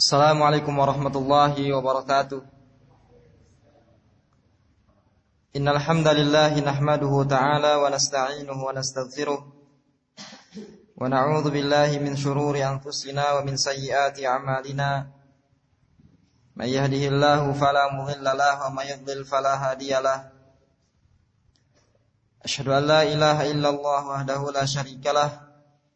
Assalamualaikum warahmatullahi wabarakatuh. Innal hamdalillah nahmaduhu ta'ala wa nasta'inuhu wa nastaghfiruh wa na'udzu billahi min shururi anfusina wa min sayyiati a'malina. May yahdihillahu fala mudilla lahu wa may yudlil fala hadiyalah. Asyhadu an la ilaha illallah wahdahu la syarikalah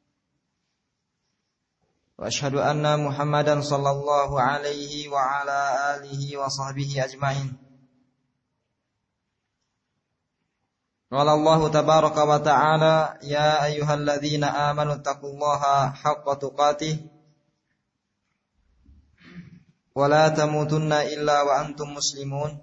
wa asyhadu anna Muhammadan sallallahu alaihi wa ala alihi wa sahbihi ajmain. Qala Allah tabaraka wa ta'ala, ya ayyuhalladzina amanu taqullaha haqqa tuqatih wa la tamutunna illa wa antum muslimun.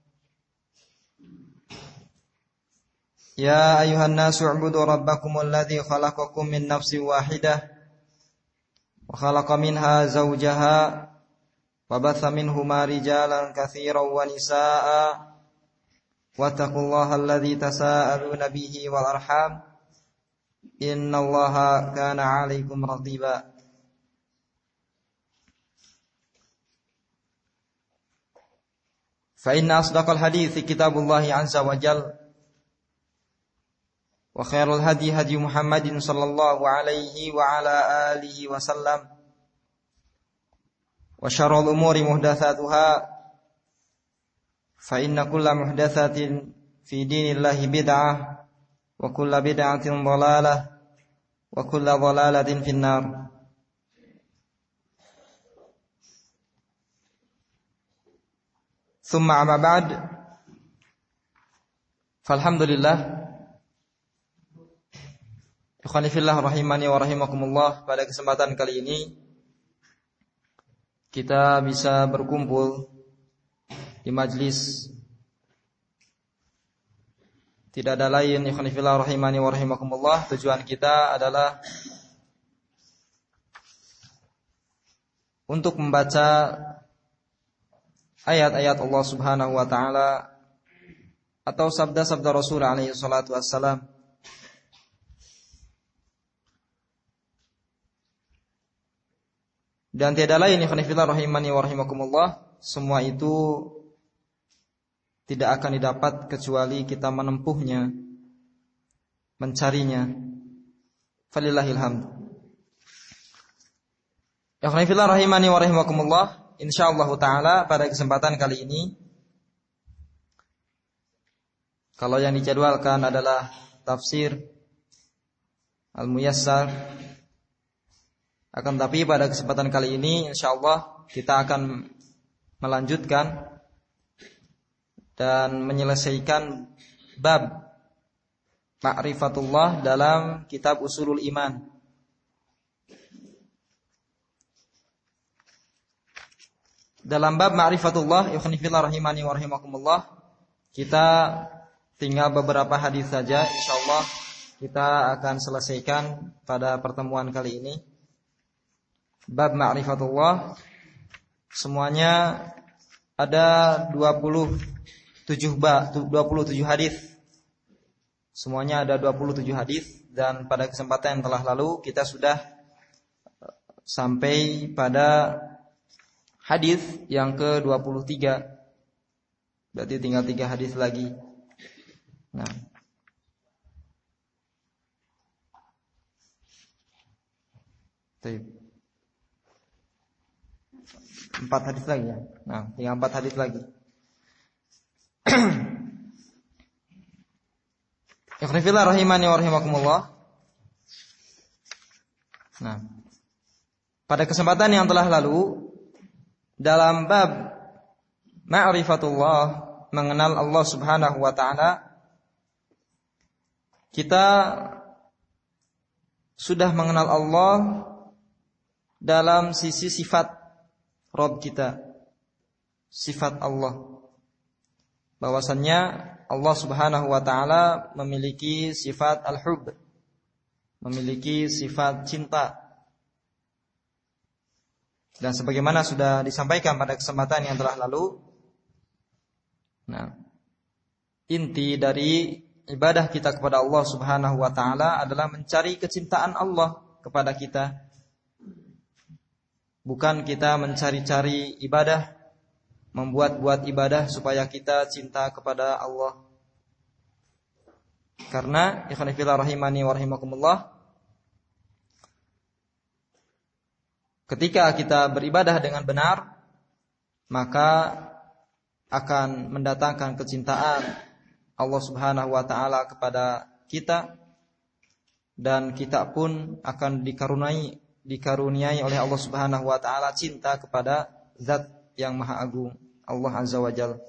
Ya ayyuhan nasu u'budu rabbakumul ladzi khalaqakum min nafsin wahidah wa khalaqa minha zawjaha wa batha minhuma rijalan katsiran wa nisaa'a wattaqullaha alladzi tasaaluna bihi wal arham innallaha kana 'alaikum raqiba. Fa inna asdaqal hadithi kitabullahi 'azza wa jalla wa khairul hadi hadi Muhammadin sallallahu alaihi wa ala alihi wa sallam wa syarrul umuri muhdatsatuha fa inna kulla muhdatsatin fi dinillahi bid'ah wa kulla bid'atin dhalalah wa kulla dhalalatin finnar. Thumma amma ba'd, falhamdulillah, ikhwani fillah rahimani wa rahimakumullah. Pada kesempatan kali ini kita bisa berkumpul di majlis tidak ada lain, ikhwani fillah rahimani wa rahimakumullah. Tujuan kita adalah untuk membaca ayat-ayat Allah Subhanahu wa taala atau sabda-sabda Rasul alaihi salatu wassalam. Dan tiada lain, ikhwan fillah rahimani wa rahimakumullah, semua itu tidak akan didapat kecuali kita menempuhnya, mencarinya. Falillahil hamd. Ikhwan fillah rahimani wa rahimakumullah, insyaallah taala pada kesempatan kali ini, kalau yang dijadwalkan adalah tafsir Al-Muyassar, akan tapi pada kesempatan kali ini insyaallah kita akan melanjutkan dan menyelesaikan bab ma'rifatullah dalam kitab Ushulul Iman. Dalam bab ma'rifatullah, ikhwani fillah rahimani wa rahimakumullah, kita tinggal beberapa hadis saja, insyaallah kita akan selesaikan pada pertemuan kali ini. Bab ma'rifatullah semuanya ada 27 hadis. Semuanya ada 27 hadis, dan pada kesempatan yang telah lalu kita sudah sampai pada hadis yang ke-23. Berarti tinggal 3 hadis lagi. Nah, baik. 4 hadis lagi ya. Nah, tinggal 4 hadis lagi. Ikhwan fillah rahimani wa rahimakumullah. Nah, pada kesempatan yang telah lalu dalam bab ma'rifatullah, mengenal Allah Subhanahu wa taala, kita sudah mengenal Allah dalam sisi sifat Rabb kita, sifat Allah, bahwasannya Allah Subhanahu wa taala memiliki sifat al-hub, memiliki sifat cinta. Dan sebagaimana sudah disampaikan pada kesempatan yang telah lalu, nah, inti dari ibadah kita kepada Allah Subhanahu wa taala adalah mencari kecintaan Allah kepada kita. bukan kita mencari-cari ibadah, membuat-buat ibadah supaya kita cinta kepada Allah. Karena ikhwan fillah rahimani wa rahimakumullah, ketika kita beribadah dengan benar, maka akan mendatangkan kecintaan Allah Subhanahu wa taala kepada kita, dan kita pun akan dikaruniai oleh Allah Subhanahu wa taala cinta kepada Zat yang Maha Agung, Allah Azza wa Jalla.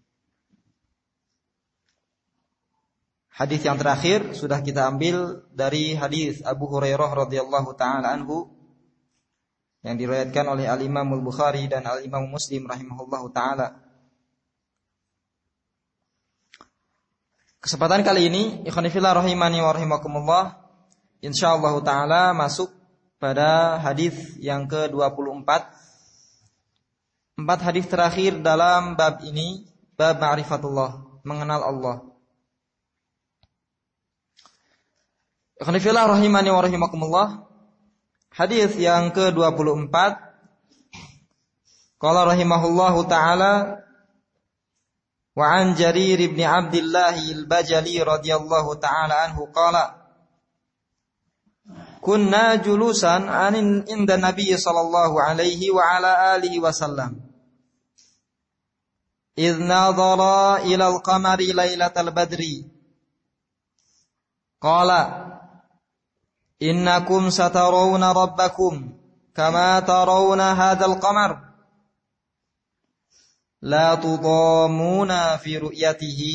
Hadis yang terakhir sudah kita ambil dari hadis Abu Hurairah radhiyallahu taala anhu yang diriwayatkan oleh Al-Imam Al-Bukhari dan Al-Imam Muslim rahimahullahu taala. Kesempatan kali ini ikhwan fillah rahimani wa rahimakumullah, insyaallah taala masuk pada hadis yang ke-24. 4 hadis terakhir dalam bab ini, bab ma'rifatullah, mengenal Allah. Ikhwan fillah rahimani wa rahimakumullah, hadis yang ke-24, qala rahimahullahu taala, wa an Jarir bin Abdullah al-Bajali radhiyallahu taala anhu qala kunna julusan inda Nabi sallallahu alaihi wa ala alihi wasallam idh nadhara ila al-qamari lailatal badri qala innakum satarawna rabbakum kama tarawna hadzal qamar la tudamuna fi ru'yatihi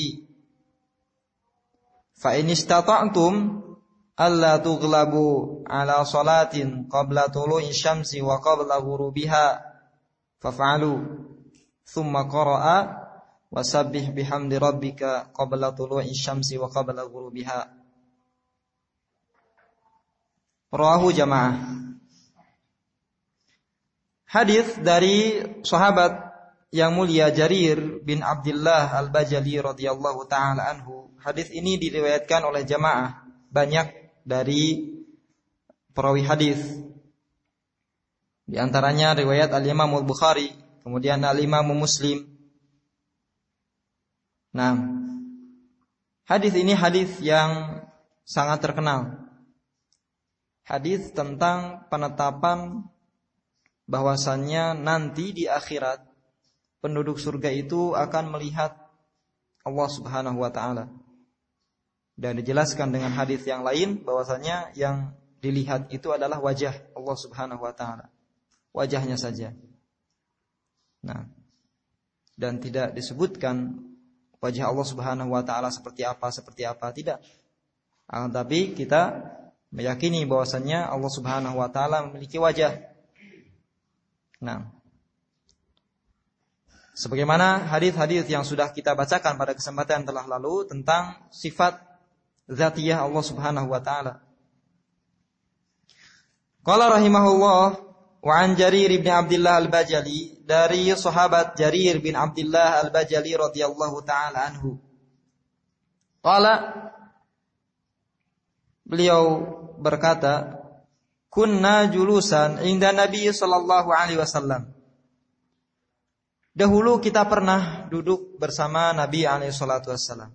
fa in istata'tum alla tughlabu ala salatin qabla tulu'i syamsi wa qabla ghurubiha faf'alu thumma qara'a wasabbih bihamdi rabbika qabla tulu'i syamsi wa qabla ghurubiha. Rawahu jamaah. Hadis dari sahabat yang mulia Jarir bin Abdullah al-Bajali radhiyallahu taala anhu. Hadis ini diriwayatkan oleh jamaah, banyak dari perawi hadis. Di antaranya riwayat Al-Imam Al-Bukhari, kemudian Al-Imam Muslim. Nah, hadis ini hadis yang sangat terkenal. Hadis tentang penetapan bahwasannya nanti di akhirat penduduk surga itu akan melihat Allah Subhanahu wa taala. Dan dijelaskan dengan hadis yang lain bahwasanya yang dilihat itu adalah wajah Allah Subhanahu wa taala. Wajahnya saja. Nah, dan tidak disebutkan wajah Allah Subhanahu wa taala seperti apa, tidak. Tapi kita meyakini bahwasanya Allah Subhanahu wa taala memiliki wajah. Nah, sebagaimana hadis-hadis yang sudah kita bacakan pada kesempatan telah lalu tentang sifat zatiyah Allah Subhanahu wa taala. Qala rahimahullah wa an Jarir bin Abdullah al-Bajali, dari sahabat Jarir bin Abdullah al-Bajali radhiyallahu taala anhu. Qala, beliau berkata, kunna julusan inda Nabi sallallahu alaihi wasallam. Dahulu kita pernah duduk bersama Nabi alaihi salatu wassalam.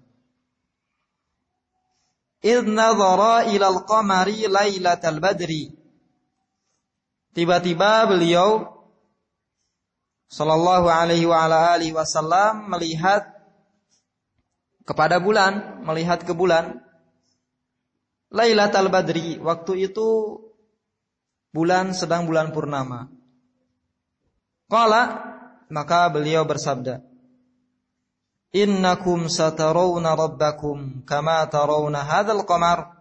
Idh nadhara ilal qamari lailatal badri. Tiba-tiba beliau sallallahu alaihi wa ala alihi wasallam melihat kepada bulan, melihat ke bulan. Lailatal badri, waktu itu bulan sedang bulan purnama. Qala, maka beliau bersabda, innakum satarawna rabbakum kama tarawna hadzal qamar.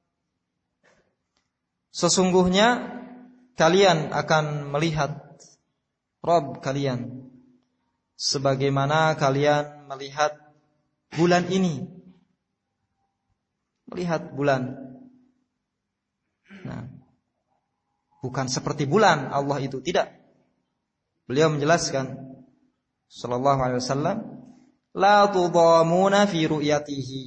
Sesungguhnya kalian akan melihat Rabb kalian sebagaimana kalian melihat bulan ini. Melihat bulan. Nah, bukan seperti bulan Allah itu, tidak. Beliau menjelaskan sallallahu alaihi wasallam, la tudamuna fi ru'yatihi.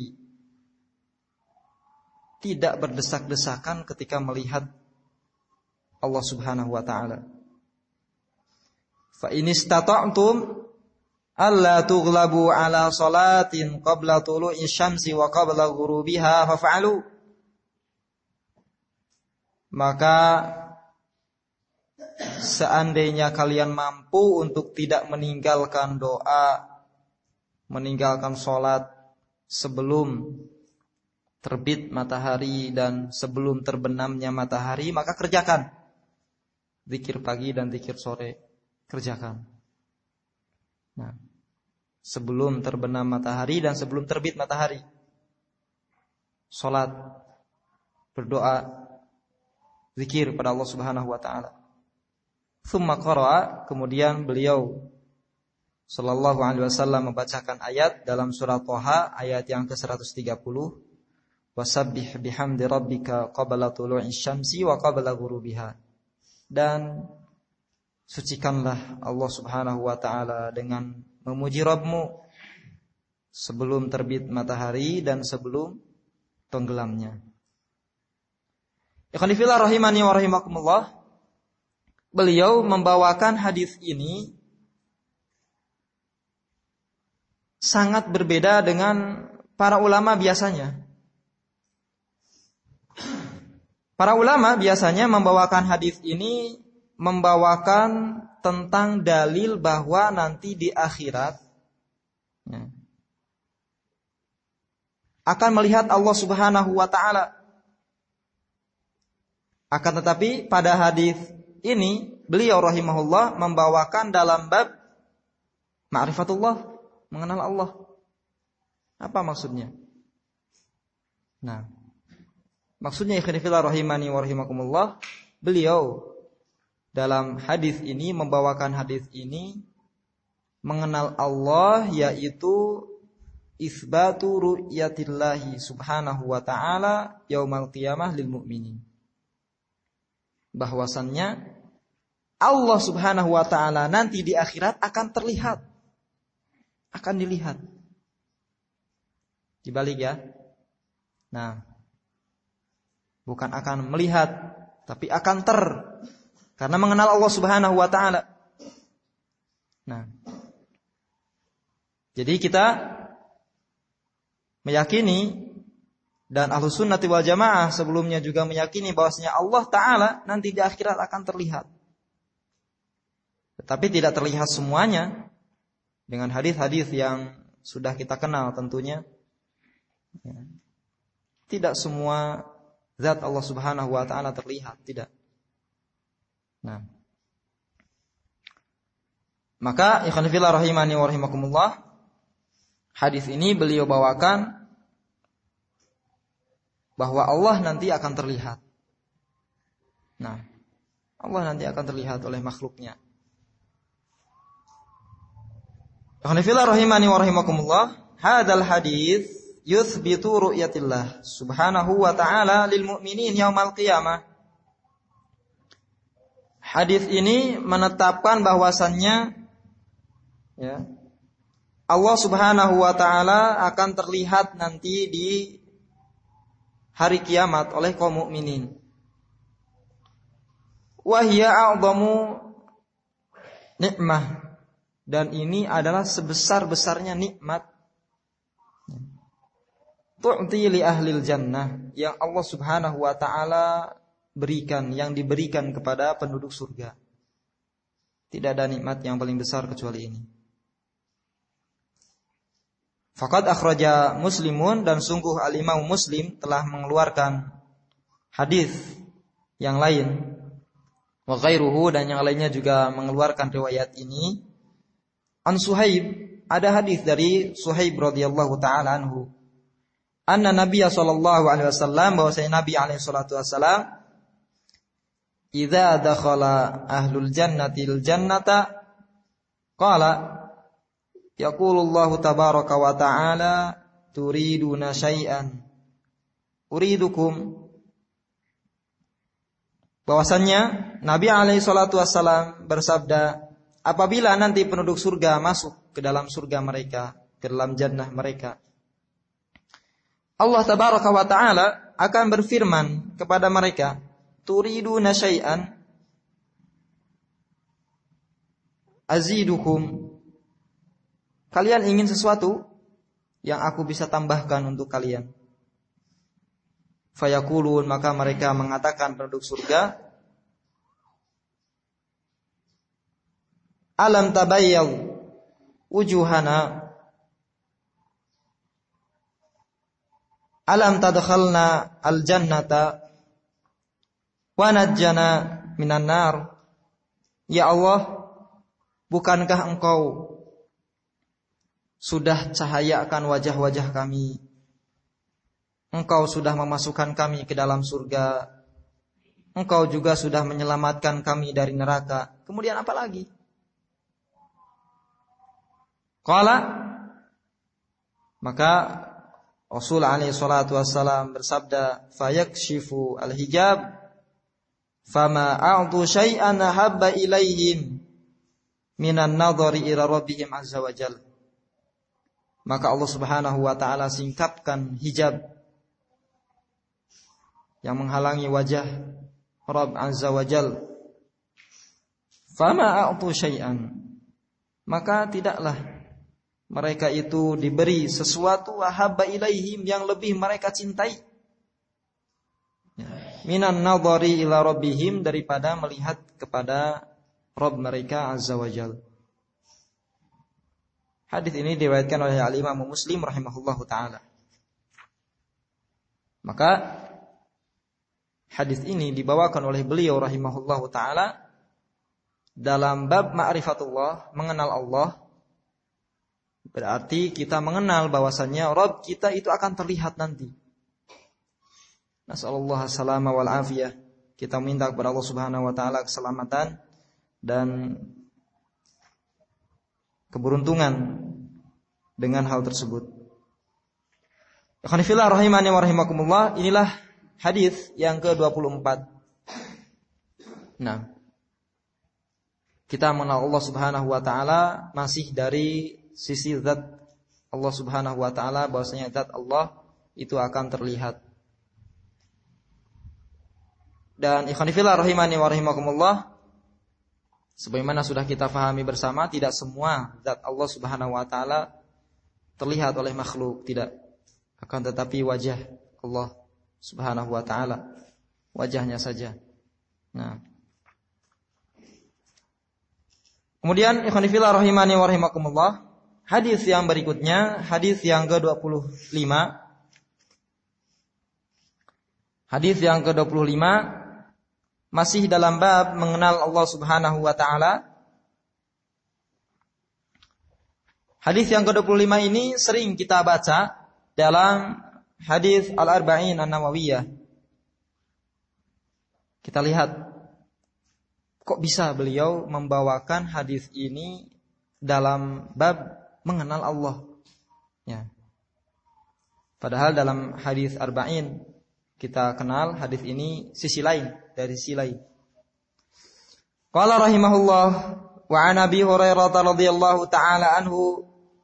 Tidak berdesak-desakan ketika melihat Allah Subhanahu wa taala. Fa in istata'tum alla tughlabu ala salatin qabla tulu'i syamsi wa qabla ghurubiha faf'alu. Maka seandainya kalian mampu untuk tidak meninggalkan doa, meninggalkan sholat sebelum terbit matahari dan sebelum terbenamnya matahari, maka kerjakan zikir pagi dan zikir sore, kerjakan. Nah, sebelum terbenam matahari dan sebelum terbit matahari, sholat, berdoa, zikir pada Allah Subhanahu wa taala. Tsumma qara'a, kemudian beliau sallallahu alaihi wasallam membacakan ayat dalam surah Thaha ayat yang ke-130, wasabbih bihamdi rabbika qabla tulu'i syamsi wa qabla ghurubiha. Dan sucikanlah Allah Subhanahu wa taala dengan memuji Rabbmu sebelum terbit matahari dan sebelum tenggelamnya. Ikhwan fillah rahimani wa rahimakumullah. Beliau membawakan hadis ini sangat berbeda dengan para ulama biasanya. Para ulama biasanya membawakan hadis ini membawakan tentang dalil bahwa nanti di akhirat akan melihat Allah Subhanahu wa taala. Akan tetapi pada hadis ini beliau rahimahullah membawakan dalam bab ma'rifatullah, mengenal Allah. Apa maksudnya? Nah, maksudnya ikhwan fillah rahimani wa rahimakumullah, beliau dalam hadis ini membawakan hadis ini mengenal Allah, yaitu isbatu ru'yatillahi subhanahu wa ta'ala yaumal qiyamah lil mu'minin. Bahwasannya Allah Subhanahu wa taala nanti di akhirat akan terlihat, akan dilihat. Dibalik ya. Nah, bukan akan melihat, tapi akan karena mengenal Allah Subhanahu wa taala. Nah, jadi kita meyakini, dan Ahlus Sunnati wal Jamaah sebelumnya juga meyakini bahwasanya Allah Ta'ala nanti di akhirat akan terlihat. Tetapi tidak terlihat semuanya dengan hadis-hadis yang sudah kita kenal tentunya. Tidak semua zat Allah Subhanahu wa taala terlihat, tidak. Nah, maka ikhwan fillah rahimani wa rahimakumullah, hadis ini beliau bawakan bahwa Allah nanti akan terlihat. Nah, Allah nanti akan terlihat oleh makhluknya. Ikhwan fillah rahimani wa rahimakumullah, hadzal hadis yuthbitu ru'yatillah subhanahu wa ta'ala lil mu'minin yaumal qiyamah. Hadis ini menetapkan bahwasannya ya, Allah Subhanahu wa ta'ala akan terlihat nanti di hari kiamat oleh kaum mukminin. Wa hiya a'dhamu nikmah, dan ini adalah sebesar-besarnya nikmat tu'ti li ahlil jannah, yang Allah Subhanahu wa taala berikan, yang diberikan kepada penduduk surga. Tidak ada nikmat yang paling besar kecuali ini. Faqad akhraja Muslimun, dan sungguh al-Imam Muslim telah mengeluarkan hadis yang lain, wa ghairuhu, dan yang lainnya juga mengeluarkan riwayat ini. An Suhaib, ada hadis dari Suhaib radhiyallahu taala anhu, anna Nabiy sallallahu alaihi wasallam, bahwasanya Nabi alaihi salatu wasallam, idza dakhala ahlul jannatil jannata qala yaqulullahu tabaraka wa ta'ala turiduna syai'an uridukum. Bahwasannya Nabi alaihi salatu wassalam bersabda, apabila nanti penduduk surga masuk ke dalam surga mereka, ke dalam jannah mereka, Allah tabaraka wa ta'ala akan berfirman kepada mereka, turiduna syai'an, azidukum. Kalian ingin sesuatu yang aku bisa tambahkan untuk kalian. Fayaqulun, maka mereka mengatakan penduduk surga, alam tabayyad wujuhana, alam tadkhalna al-jannata wa najjana minan nar. Ya Allah, bukankah Engkau sudah cahayakan wajah-wajah kami? Engkau sudah memasukkan kami ke dalam surga. Engkau juga sudah menyelamatkan kami dari neraka. Kemudian apa lagi? Qala, maka Rasul alaihi salatu wassalam bersabda, fayakshifu al-hijab fama a'tu syai'an habba ilaihim minan nadhari ila rabbihim azza wa jalla. Maka Allah Subhanahu wa taala singkapkan hijab yang menghalangi wajah Rabb azza wa jalla. Fama a'tu syai'an, maka tidaklah mereka itu diberi sesuatu wahabba ilaihim yang lebih mereka cintai, minan nadhari ila rabbihim, daripada melihat kepada Rabb mereka azza wa jalla. Hadis ini diriwayatkan oleh Al-Imam Muslim rahimahullahu taala. Maka hadis ini dibawakan oleh beliau rahimahullahu taala dalam bab ma'rifatullah, mengenal Allah. Berarti kita mengenal bahwasannya Rabb kita itu akan terlihat nanti. Nasallallahu salama wal afiyah. Kita minta kepada Allah Subhanahu wa taala keselamatan dan keberuntungan dengan hal tersebut. Ikhwanifillah rahimani wa rahimakumullah, inilah hadis yang ke-24. Nah, kita mengenal Allah Subhanahu wa taala masih dari sisi zat Allah Subhanahu wa taala, bahwasanya zat Allah itu akan terlihat. Dan ikhwanifillah rahimani wa rahimakumullah, sebagaimana sudah kita fahami bersama, tidak semua zat Allah Subhanahu wa taala terlihat oleh makhluk, tidak. Akan tetapi wajah Allah Subhanahu wa taala, wajahnya saja. Nah, kemudian ikhwanifillah rahimani wa rahimakumullah, hadis yang berikutnya, hadis yang ke-25. Hadis yang ke-25 masih dalam bab mengenal Allah Subhanahu wa taala. Hadis yang ke-25 ini sering kita baca dalam hadis Al-Arba'in An-Nawawiyah. Kita lihat kok bisa beliau membawakan hadis ini dalam bab mengenal Allah. Ya. Padahal dalam hadis Arba'in kita kenal hadis ini sisi lain, dari sisi lain. Qala rahimahullah, wa an Abi Hurairah radhiyallahu taala anhu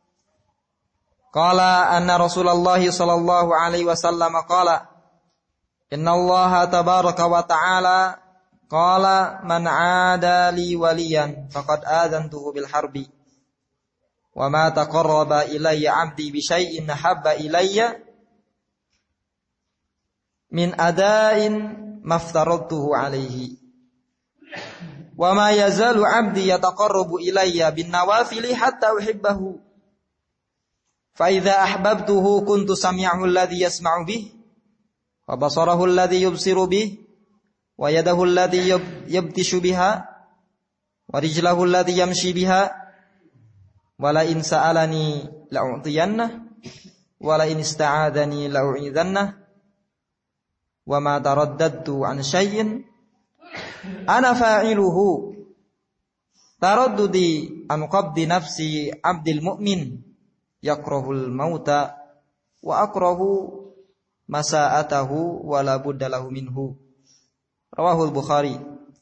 qala anna Rasulullah sallallahu alaihi wasallam qala inna Allah tabaraka wa taala qala man 'ada li waliyan faqad adantuhu bil harbi wa ma taqarraba ilayya 'abdi bi syai'in habba ilayya min ada'in maftaradtuhu alaihi wa ma yazalu 'abdi yataqarrabu ilayya bin nawafili hatta uhibbahu fa idza ahbabtuhu kuntu sami'ahu alladhi yasma'u bih wa basarahu alladhi yubsiru bih wa yadahu alladhi yabtishu biha wa rijlahu alladhi yamshi biha wa la in sa'alani la'u'tiyanna wa la in ista'adani la'u'idhanna wa ma taraddadtu an syai'in ana fa'iluhu taraddudi an qabdi nafsi 'abdil mu'min yakrahul mauta wa akrahu masa'atahu wa la budda lahu minhu. Rawahul Bukhari.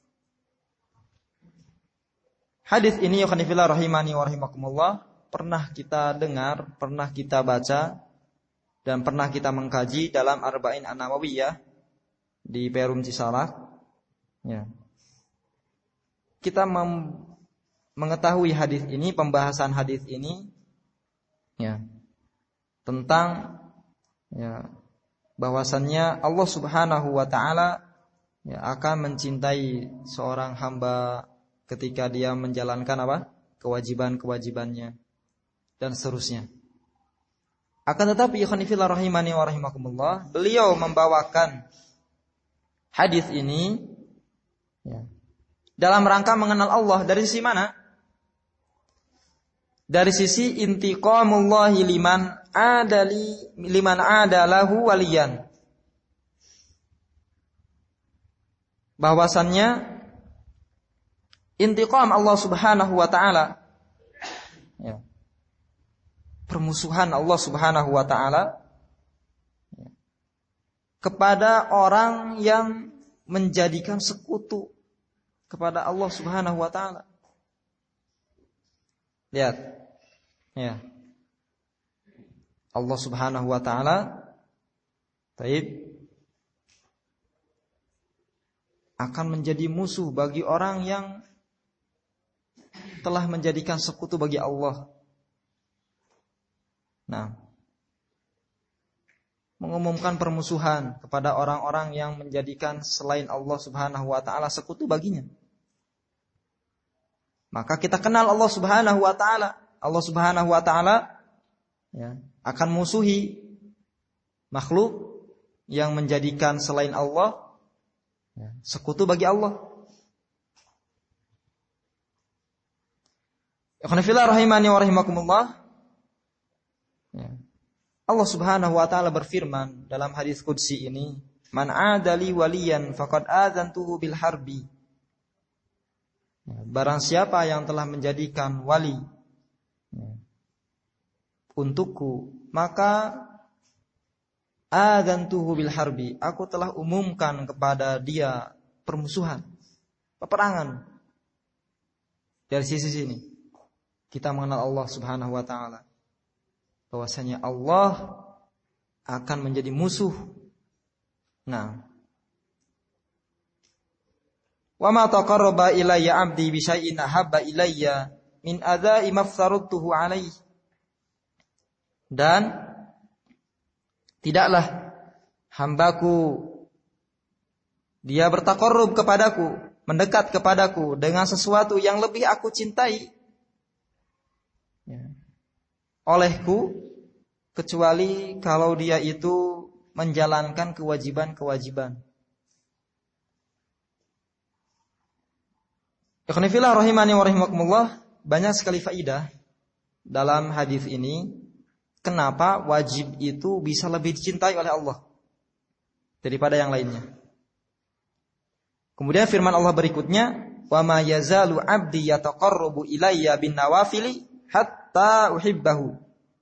Hadis ini yakhnifillah rahimani wa rahimakumullah pernah kita dengar, pernah kita baca dan pernah kita mengkaji dalam Arba'in An-Nawawiyah di Perum Cisalak. Ya. Kita mengetahui hadis ini, pembahasan hadis ini ya, tentang ya, bahwasannya Allah Subhanahu wa taala ya, akan mencintai seorang hamba ketika dia menjalankan apa? Kewajiban-kewajibannya dan seterusnya. Akan tetapi ikhwan fillah rahimani wa rahimakumullah, beliau membawakan hadis ini ya, dalam rangka mengenal Allah dari sisi mana? Dari sisi intiqamullahi liman adalahu waliyan. Bahwasannya intiqam Allah Subhanahu wa taala ya, permusuhan Allah Subhanahu wa taala ya, kepada orang yang menjadikan sekutu kepada Allah Subhanahu wa taala. Lihat. Ya. Allah Subhanahu wa taala akan menjadi musuh bagi orang yang telah menjadikan sekutu bagi Allah. Nah, mengumumkan permusuhan kepada orang-orang yang menjadikan selain Allah Subhanahu wa taala sekutu baginya. Maka kita kenal Allah Subhanahu wa taala. Allah Subhanahu wa taala ya, akan musuhi makhluk yang menjadikan selain Allah ya, sekutu bagi Allah. Ikhwan fillah rahimani wa rahimakumullah. Ya. Allah Subhanahu wa taala berfirman dalam hadis qudsi ini, "Man 'adali waliyan faqad adzantuhu bil harbi." Ya, barang siapa yang telah menjadikan wali ya, untukku, maka adzantuhu bil harbi, aku telah umumkan kepada dia permusuhan, peperangan. Dari sisi sini kita mengenal Allah Subhanahu wa taala, bahwasanya Allah akan menjadi musuh. Nah, wa ma taqarraba ilayya 'abdi bi syai'in ahabba ilayya min adza'i maftaratuhu 'alaihi. Dan tidaklah hambaku dia bertaqarrub kepadaku, mendekat kepadaku dengan sesuatu yang lebih aku cintai olehku, kecuali kalau dia itu menjalankan kewajiban-kewajiban. Ikhwan fillah rahimani wa rahimakumullah, banyak sekali faidah dalam hadis ini. Kenapa wajib itu bisa lebih dicintai oleh Allah daripada yang lainnya? Kemudian firman Allah berikutnya, "Wa ma yazalu 'abdi yataqarrabu ilayya bin nawafili hatta uhibbahu."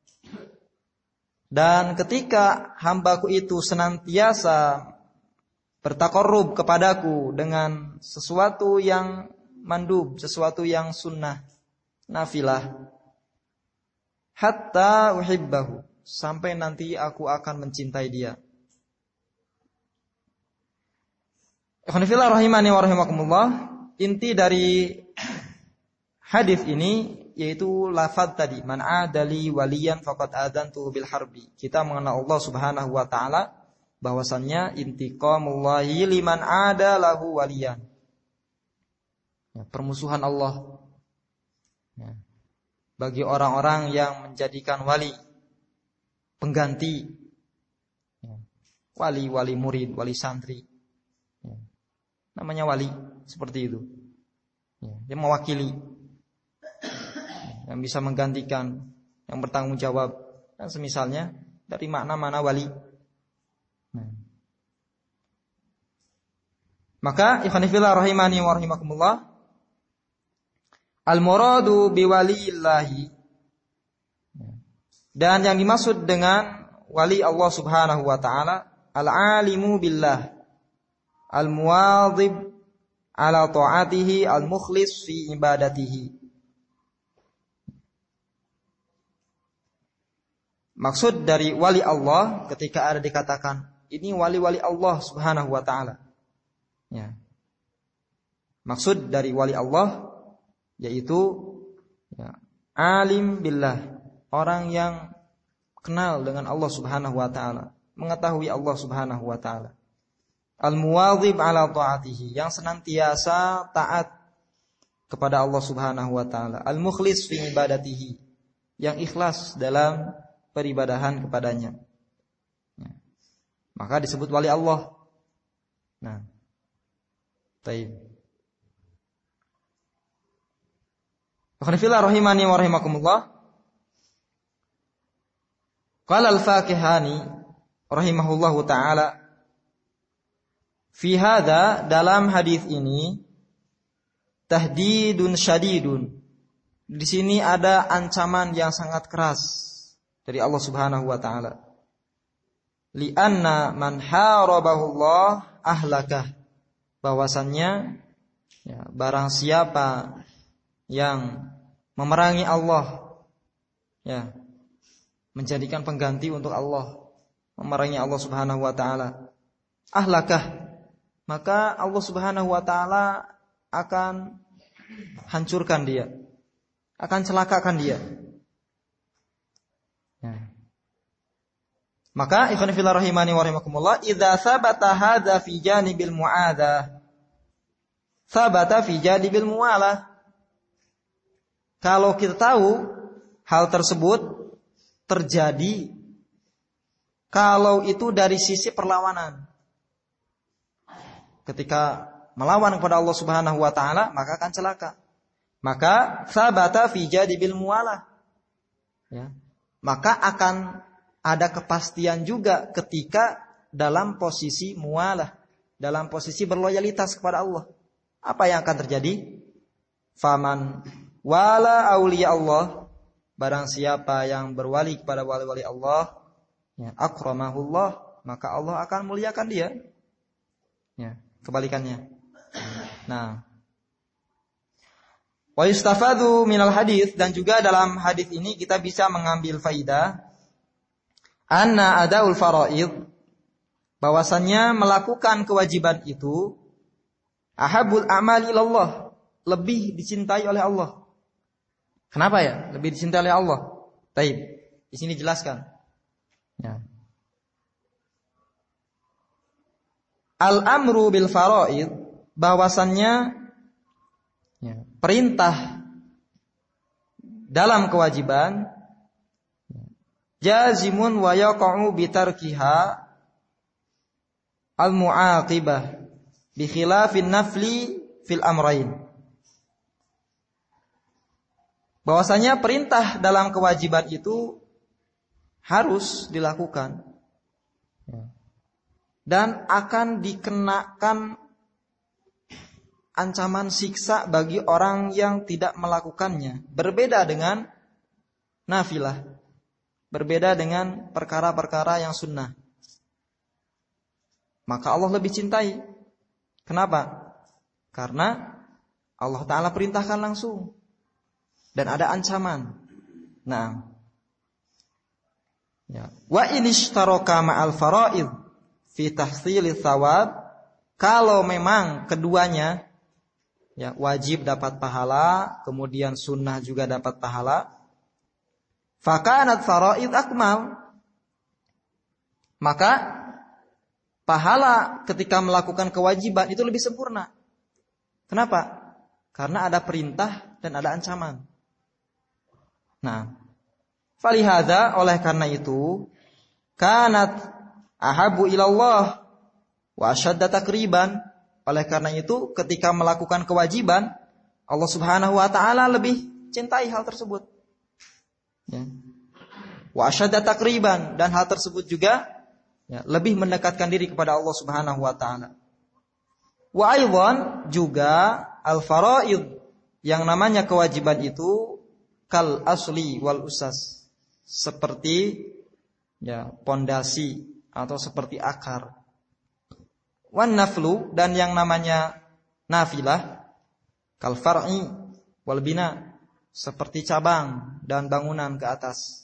Dan ketika hambaku itu senantiasa bertaqarrub kepadaku dengan sesuatu yang mandub, sesuatu yang sunnah, nafilah, hatta uhibbahu, sampai nanti aku akan mencintai dia. Ikhwan fillah rahimani wa rahimakumullah, inti dari hadis ini yaitu lafaz tadi, man adali waliyan faqad adantuhu bil harbi. Kita mengenal Allah Subhanahu wa taala bahwasannya intiqamullahi liman adalahu waliyan. Ya, permusuhan Allah ya, bagi orang-orang yang menjadikan wali pengganti ya, wali murid, wali santri ya, namanya wali seperti itu ya, dia mewakili ya, yang bisa menggantikan, yang bertanggung jawab dan semisalnya dari makna-makna wali. Maka ikhwan fillah rahimani wa rahimakumullah, al-muradu biwaliyillahi, dan yang dimaksud dengan wali Allah Subhanahu wa taala, al-alimu billah, al-muwadhib ala ta'atihi, al-mukhlis fi ibadatihi. Maksud dari wali Allah ketika ada dikatakan ini wali-wali Allah Subhanahu wa taala. Ya. Maksud dari wali Allah yaitu alim billah, orang yang kenal dengan Allah Subhanahu wa taala, mengetahui Allah Subhanahu wa taala. Al-muwadhib ala ta'atihi, yang senantiasa taat kepada Allah Subhanahu wa taala. Al-mukhlis fi ibadatihi, yang ikhlas dalam peribadahan kepadanya. Maka disebut wali Allah. Nah, baik. Akhirnya rahimani wa rahimakumullah. Qala al-Fakihani rahimahullahu taala, fi hadza, dalam hadis ini, tahdidun syadidun, di sini ada ancaman yang sangat keras dari Allah Subhanahu wa taala. Li anna man harabahu Allah ahlakah, bahwasannya barang siapa yang memerangi Allah, menjadikan pengganti untuk Allah, memerangi Allah Subhanahu wa taala, ahlakah, maka Allah Subhanahu wa taala akan hancurkan dia, akan celakakan dia. Maka ikhwan fillah rahimani wa rahimakumullah, idza sabata hadza fi janibil mu'adzah, sabata fi janibil muwalah. Kalau kita tahu hal tersebut terjadi, kalau itu dari sisi perlawanan, ketika melawan kepada Allah Subhanahu wa taala, maka akan celaka. Maka sabata fi janibil muwalah, maka akan ada kepastian juga ketika dalam posisi muwalah, dalam posisi berloyalitas kepada Allah. Apa yang akan terjadi? Faman wala auliya Allah, barang siapa yang berwali kepada wali-wali Allah, akramahullah, maka Allah akan muliakan dia. Kebalikannya. Nah, wa yustafadu minal hadis, dan juga dalam hadis ini kita bisa mengambil faidah anna adaul faraid, bahwasannya melakukan kewajiban itu ahabul a'mali ilallah, lebih dicintai oleh Allah. Kenapa ya? Lebih dicintai oleh Allah. Baik, di sini jelaskan. Al-amru bil faraid, bahwasannya perintah dalam kewajiban jazimun wa yaqa'u bi tarkiha al-mu'aqibah bi khilafin nafli fil amrain. Bahwasanya perintah dalam kewajiban itu harus dilakukan dan akan dikenakan ancaman siksa bagi orang yang tidak melakukannya. Berbeda dengan nafilah, berbeda dengan perkara-perkara yang sunnah. Maka Allah lebih cintai. Kenapa? Karena Allah Ta'ala perintahkan langsung dan ada ancaman. Nah, wa inishtaraka ma'al faraid fi tahsilil thawab, kalau memang keduanya wajib dapat pahala, kemudian sunnah juga dapat pahala, fakanat faraid akmal, maka pahala ketika melakukan kewajiban itu lebih sempurna. Kenapa? Karena ada perintah dan ada ancaman. Nah, falihada, oleh karena itu, kanat ahabu ilallah wa asyadda takriban. Oleh karena itu, ketika melakukan kewajiban, Allah Subhanahu wa taala lebih cintai hal tersebut. Wa asyadda takriban, dan hal tersebut juga lebih mendekatkan diri kepada Allah Subhanahu wa taala. Wa aidan, juga al-faraid, yang namanya kewajiban itu kal asli wal usas, seperti pondasi atau seperti akar. Wan naflu, dan yang namanya nafilah kal far'i wal bina, seperti cabang dan bangunan ke atas.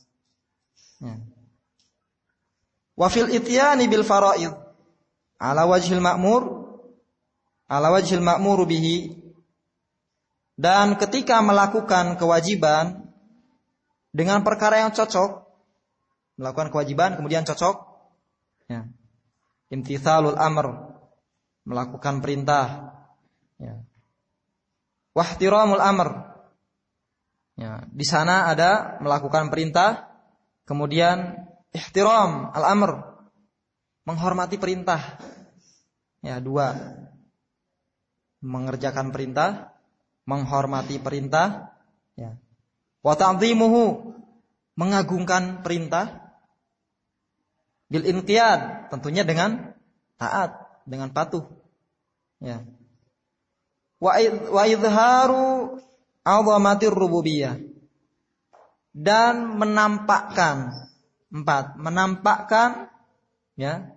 Wa fil ityani bil faraid ala wajhil ma'mur bihi, Dan ketika melakukan kewajiban dengan perkara yang cocok, melakukan kewajiban kemudian cocok, ya. Imtithalul amr, melakukan perintah, ya. Wahtiramul amr, ya. Di sana ada melakukan perintah, kemudian ihtiram al-amr, menghormati perintah. Ya, dua. Mengerjakan perintah, menghormati perintah, ya. Wa ta'dhimuhu, mengagungkan perintah, bil inqiyad, tentunya dengan taat, dengan patuh, ya. Wa izharu 'azamatir rububiyah, dan menampakkan, menampakkan, ya,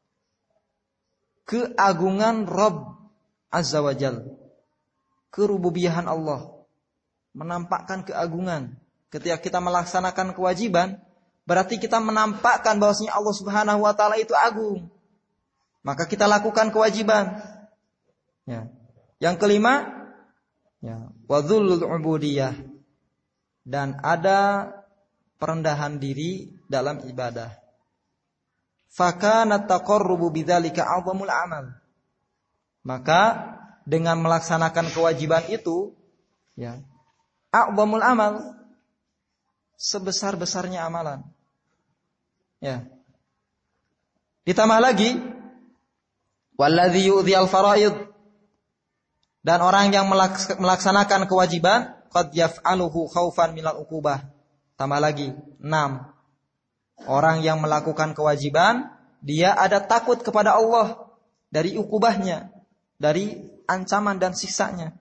keagungan Rabb Azza wa Jalla, kerububiyahan Allah, menampakkan keagungan. Ketika kita melaksanakan kewajiban, berarti kita menampakkan bahwasanya Allah Subhanahu wa taala itu agung. Maka kita lakukan kewajiban. Ya. Yang kelima, ya, wadzullul ubudiyah, dan ada perendahan diri dalam ibadah. Fakana taqarrubu bidzalika 'azamul amal. Maka dengan melaksanakan kewajiban itu, ya, a'zamul amal, sebesar-besarnya amalan. Ya. Ditambah lagi, wallazi yu'dhiyal faraid, dan orang yang melaksanakan kewajiban qad yaf'aluhu khaufan minal uqubah. Tambah lagi 6. Orang yang melakukan kewajiban, dia ada takut kepada Allah dari ukubahnya, dari ancaman dan siksanya.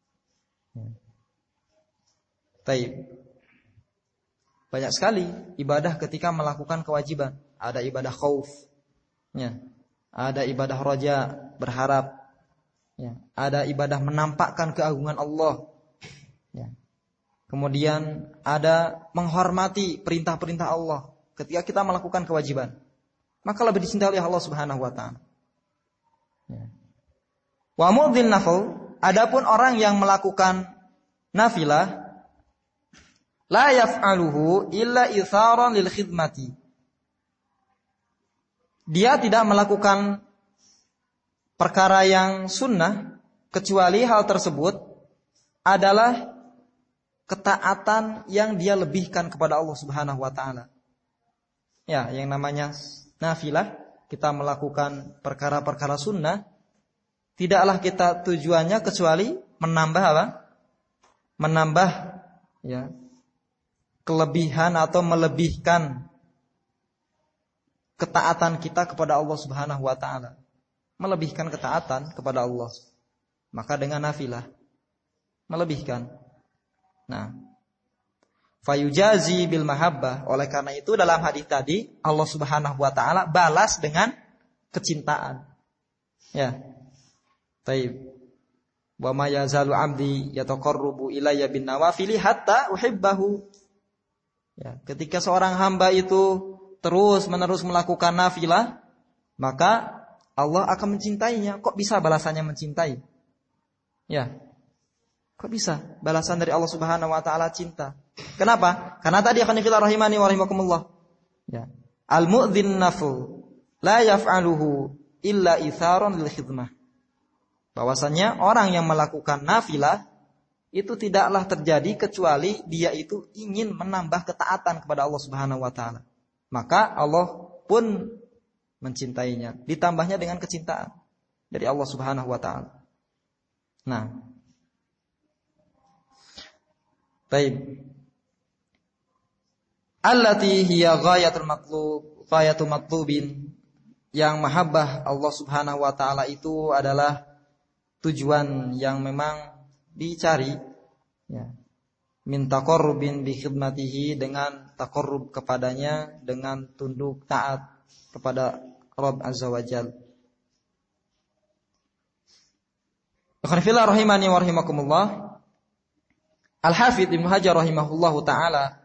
Baik. Banyak sekali ibadah ketika melakukan kewajiban. Ada ibadah khauf, ya. Ada ibadah raja, berharap, ya. Ada ibadah menampakkan keagungan Allah, ya. Kemudian ada menghormati perintah-perintah Allah ketika kita melakukan kewajiban. Maka lebih dicintai oleh Allah Subhanahu wa taala. Ya. Wa mu'dhin nafl, adapun orang yang melakukan nafilah, la yaf'aluhu illa itharan lil khidmati. Dia tidak melakukan perkara yang sunnah kecuali hal tersebut adalah ketaatan yang dia lebihkan kepada Allah Subhanahu wa taala. Ya, yang namanya nafilah, kita melakukan perkara-perkara sunnah, tidaklah kita tujuannya kecuali menambah apa? Menambah, ya, kelebihan atau melebihkan ketaatan kita kepada Allah Subhanahu wa taala. Melebihkan ketaatan kepada Allah. Maka dengan nafilah melebihkan. Nah, fayujazi bil mahabbah. Oleh karena itu dalam hadis tadi Allah Subhanahu wa taala balas dengan kecintaan. Ya. Taib. Wa ma yazalu 'abdi yataqarrabu ilayya bin nawafili hatta uhibbahu. Ya, ketika seorang hamba itu terus-menerus melakukan nafilah, maka Allah akan mencintainya. Kok bisa balasannya mencintai? Ya. Kok bisa balasan dari Allah Subhanahu wa taala cinta? Kenapa? Karena tadi akan fillah rahimani wa rahimakumullah. Ya. Al-mu'dhin nafl la yaf'aluhu illa itharan lil khidmah. Bahwasanya orang yang melakukan nafilah itu tidaklah terjadi kecuali dia itu ingin menambah ketaatan kepada Allah Subhanahu wa taala. Maka Allah pun mencintainya, ditambahnya dengan kecintaan dari Allah Subhanahu wa taala. Nah, baik. Allati hiya ghayatul matlubin, yang mahabbah Allah Subhanahu wa taala itu adalah tujuan yang memang dicari, ya. Min taqarrubin bi khidmatihi, dengan taqarrub kepadanya, dengan tunduk taat kepada Rabb Azza wa Jalla. Akhirnya rahimani wa rahimakumullah. Al-Hafidz Ibnu Hajar rahimahullahu taala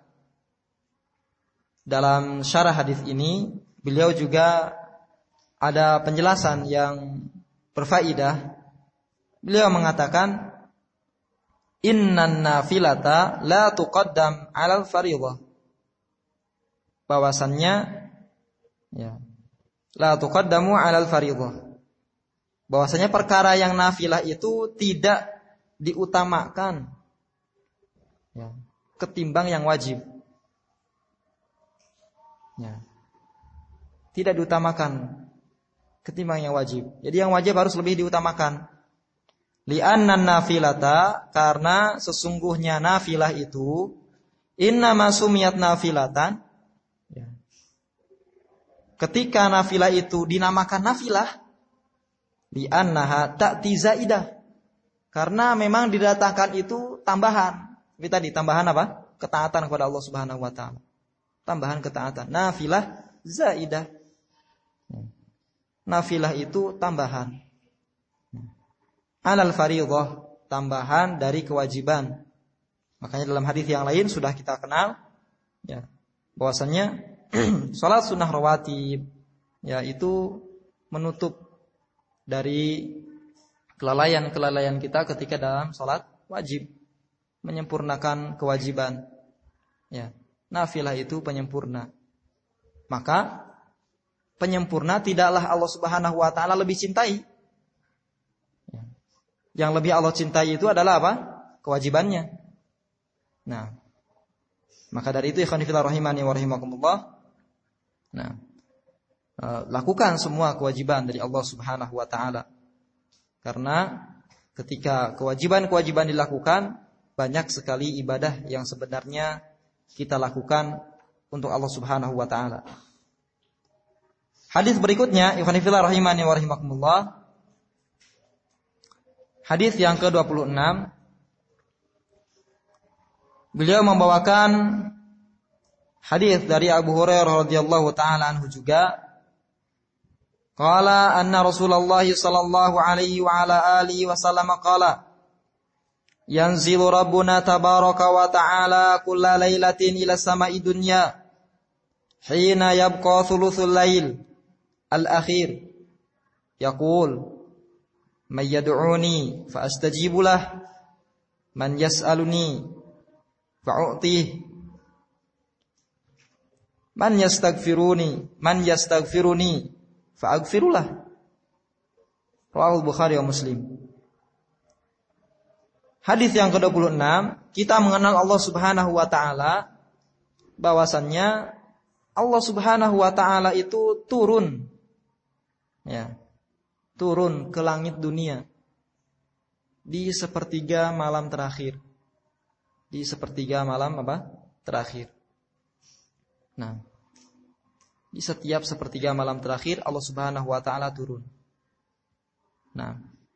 dalam syarah hadis ini, beliau juga ada penjelasan yang berfaedah. Beliau mengatakan, innan nafilata la tuqaddam 'alal fardhah. Bahwasannya ya, la tuqaddamu 'alal fardhah. Bahwasanya perkara yang nafilah itu tidak diutamakan ya, ketimbang yang wajib. Ya. Tidak diutamakan ketimbang yang wajib. Jadi yang wajib harus lebih diutamakan. Li'anna nafilata, karena sesungguhnya nafilah itu innama sumiyat nafilatan. Ya. Ketika nafilah itu dinamakan nafilah, li'annaha ta'ti zaidah. Karena memang didatangkan itu tambahan. Seperti tadi tambahan apa? Ketaatan kepada Allah Subhanahu wa taala. Tambahan ketaatan. Nafilah zaidah. Nafilah itu tambahan. Alal fardhah, tambahan dari kewajiban. Makanya dalam hadis yang lain sudah kita kenal ya, bahwasannya salat sunnah rawatib ya itu menutup dari kelalaian-kelalaian kita ketika dalam salat wajib, menyempurnakan kewajiban. Ya, nafilah itu penyempurna. Maka penyempurna tidaklah Allah Subhanahu wa taala lebih cintai. Yang lebih Allah cintai itu adalah apa? Kewajibannya. Nah, maka dari itu ikhwan fillah rahimani wa rahimakumullah. Nah, lakukan semua kewajiban dari Allah Subhanahu wa taala. Karena ketika kewajiban-kewajiban dilakukan, banyak sekali ibadah yang sebenarnya kita lakukan untuk Allah Subhanahu wa taala. Hadis berikutnya, ikhwan fillah rahimani wa rahimakumullah. Hadis yang ke-26. Beliau membawakan hadis dari Abu Hurairah radhiyallahu taala anhu juga. Qala anna Rasulullah sallallahu alaihi wa ala alihi wasallam qala yanzilu rabbuna tabaraka wa ta'ala kulla lailatin ila sama'i dunya hina yabqa thuluthul lail al-akhir yaqul man yad'uni fa astajibu lah man yas'aluni fa'u'tih man yastaghfiruni fa'aghfirulah. Rawahul Bukhari wa Muslim. Hadis yang ke-26, kita mengenal Allah Subhanahu wa taala bahwasannya Allah Subhanahu wa taala itu turun ya, turun ke langit dunia di sepertiga malam terakhir. Di sepertiga malam apa? Terakhir. Nah, di setiap sepertiga malam terakhir Allah Subhanahu wa taala turun. Nah,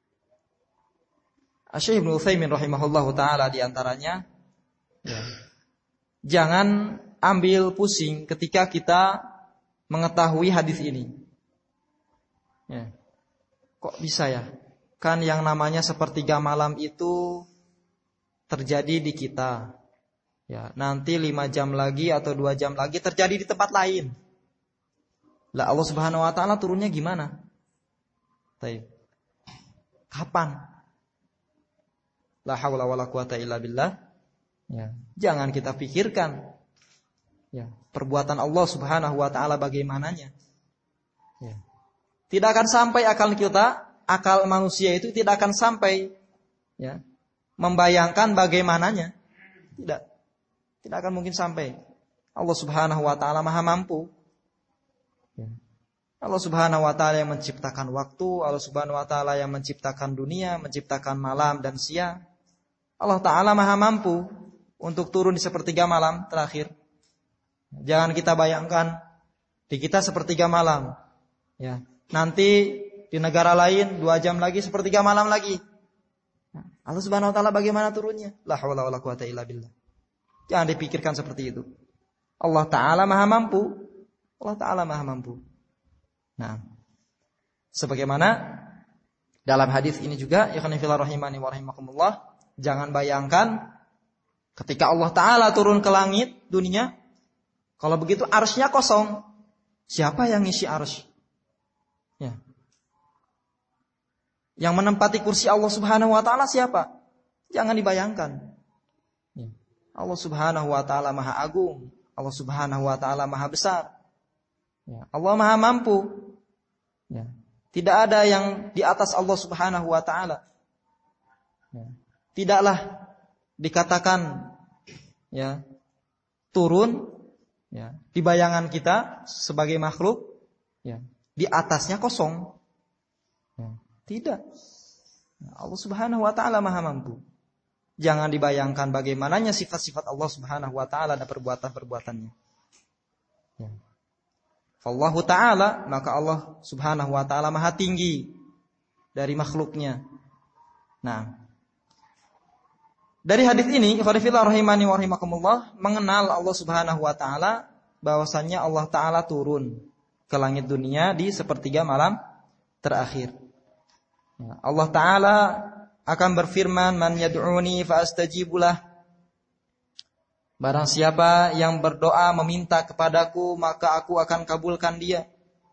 Syekh Ibnu Utsaimin rahimahullahu taala di antaranya ya, jangan ambil pusing ketika kita mengetahui hadis ini. Ya. Kok bisa ya? Kan yang namanya sepertiga malam itu terjadi di kita. Ya, nanti 5 jam lagi atau 2 jam lagi terjadi di tempat lain. Lah Allah Subhanahu wa taala turunnya gimana? Baik. Kapan? La haula wala quwata illa billah. Ya, jangan kita pikirkan ya, perbuatan Allah Subhanahu wa taala bagaimananya. Ya. Tidak akan sampai akal kita, akal manusia itu tidak akan sampai ya, membayangkan bagaimananya. Tidak. Tidak akan mungkin sampai. Allah Subhanahu wa taala Maha mampu. Ya. Allah Subhanahu wa taala yang menciptakan waktu, Allah Subhanahu wa taala yang menciptakan dunia, menciptakan malam dan siang. Allah taala Maha mampu untuk turun di sepertiga malam terakhir. Jangan kita bayangkan di kita sepertiga malam. Ya. Nanti di negara lain 2 jam lagi sepertiga malam lagi. Allah Subhanahu wa taala bagaimana turunnya? La haula wala quwata illa billah. Jangan dipikirkan seperti itu. Allah taala Maha mampu. Allah taala Maha mampu. Nah, sebagaimana dalam hadis ini juga, ikhwan fillah rahimani wa rahimakumullah, jangan bayangkan ketika Allah taala turun ke langit dunia, kalau begitu arsy-nya kosong. Siapa yang ngisi arsy? Ya. Yang menempati kursi Allah Subhanahu wa taala siapa? Jangan dibayangkan. Ya. Allah Subhanahu wa taala Maha Agung, Allah Subhanahu wa taala Maha Besar. Ya. Allah Maha Mampu. Ya. Tidak ada yang di atas Allah Subhanahu wa taala. Ya. Tidaklah dikatakan ya turun ya di bayangan kita sebagai makhluk ya di atasnya kosong. Ya. Tidak. Allah Subhanahu wa taala Maha Mampu. Jangan dibayangkan bagaimananya sifat-sifat Allah Subhanahu wa taala dan perbuatan-perbuatannya. Ya. Allahu ta'ala, maka Allah Subhanahu wa ta'ala Maha tinggi dari makhluknya. Nah, dari hadis ini, ikhwanifillah rahimani wa rahimakumullah, mengenal Allah Subhanahu wa ta'ala, bahwasannya Allah ta'ala turun ke langit dunia di sepertiga malam terakhir. Allah ta'ala akan berfirman, man yad'uni fa astajibulah. Barang siapa yang berdoa meminta kepadaku, maka aku akan kabulkan dia.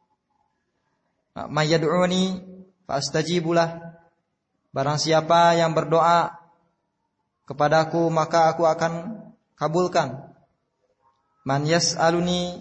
Man yad'uni fa astajibulah. Barang siapa yang berdoa kepadaku, maka aku akan kabulkan. Man yas'aluni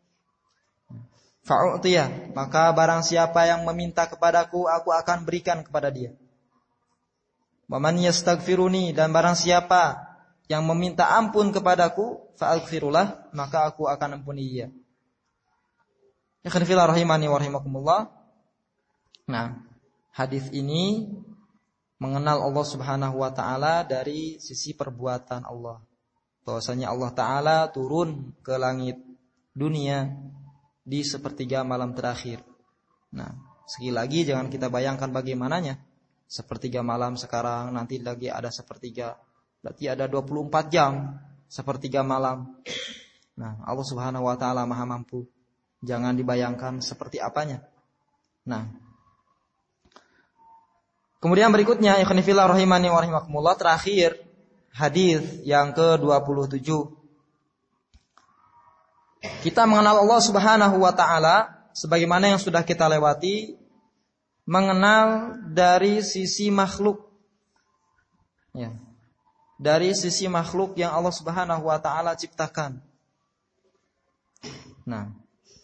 fa'u'tiyah. Maka barang siapa yang meminta kepadaku, aku akan berikan kepada dia. Wa man yastaghfiruni, dan barang siapa yang meminta ampun kepadaku, fa'aghfirullah, maka aku akan ampuni dia. Ikhwanifillah rahimani wa rahimakumullah. Nah, hadis ini mengenal Allah Subhanahu wa taala dari sisi perbuatan Allah. Bahwasanya Allah taala turun ke langit dunia di sepertiga malam terakhir. Nah, sekali lagi jangan kita bayangkan bagaimananya. Sepertiga malam sekarang, nanti lagi ada sepertiga. Berarti ada 24 jam sepertiga malam. Nah, Allah Subhanahu wa taala Maha Mampu. Jangan dibayangkan seperti apanya. Nah, kemudian berikutnya, ikhwanifillah rahimani wa rahimakumullah, terakhir hadis yang ke-27. Kita mengenal Allah Subhanahu wa taala sebagaimana yang sudah kita lewati, mengenal dari sisi makhluk. Ya. Dari sisi makhluk yang Allah Subhanahu wa taala ciptakan. Nah,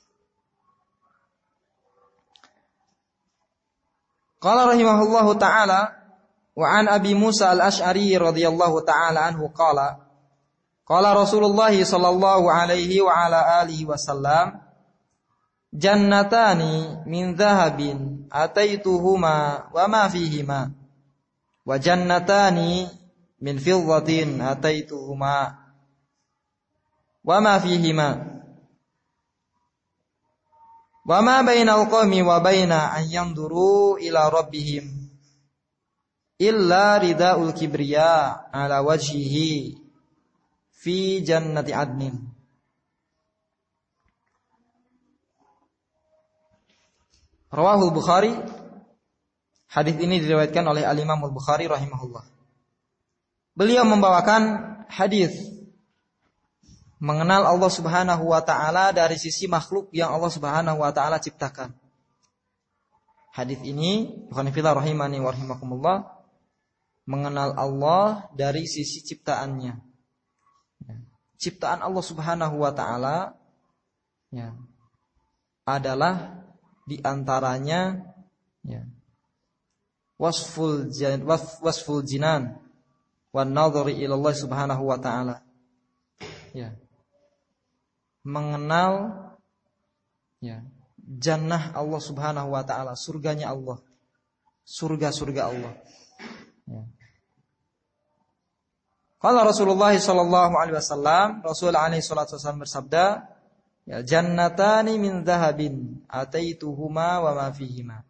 qala rahimahullahu taala wa an Abi Musa al-Asy'ari radhiyallahu taala anhu qala qala Rasulullah sallallahu alaihi wa ala alihi wasallam jannatani min dhahabin ataituhuma wa ma fihima wa jannatani min fiddatin ataituhuma wa ma fihima wa ma bainal qawmi wa baina an yanduru ila rabbihim illa ridaul kibriya ala wajhihi fi jannati adnin. Rawahul Bukhari. Hadis ini diriwayatkan oleh Al-Imam Al-Bukhari rahimahullah. Beliau membawakan hadis mengenal Allah Subhanahu wa taala dari sisi makhluk yang Allah Subhanahu wa taala ciptakan. Hadis ini, ikhwanifillah rahimani wa rahimakumullah, mengenal Allah dari sisi ciptaannya. Ciptaan Allah Subhanahu wa taala ya, adalah di antaranya ya, wasful jinan wan nadhari ila Allah Subhanahu wa taala. Ya. Mengenal ya, jannah Allah Subhanahu wa taala, surganya Allah. Surga-surga Allah. Ya. Qala Rasulullah sallallahu alaihi wasallam, Rasul alaihi salatu wasallam bersabda, ya jannatani min dhahabin ataituhuma wa ma fihima.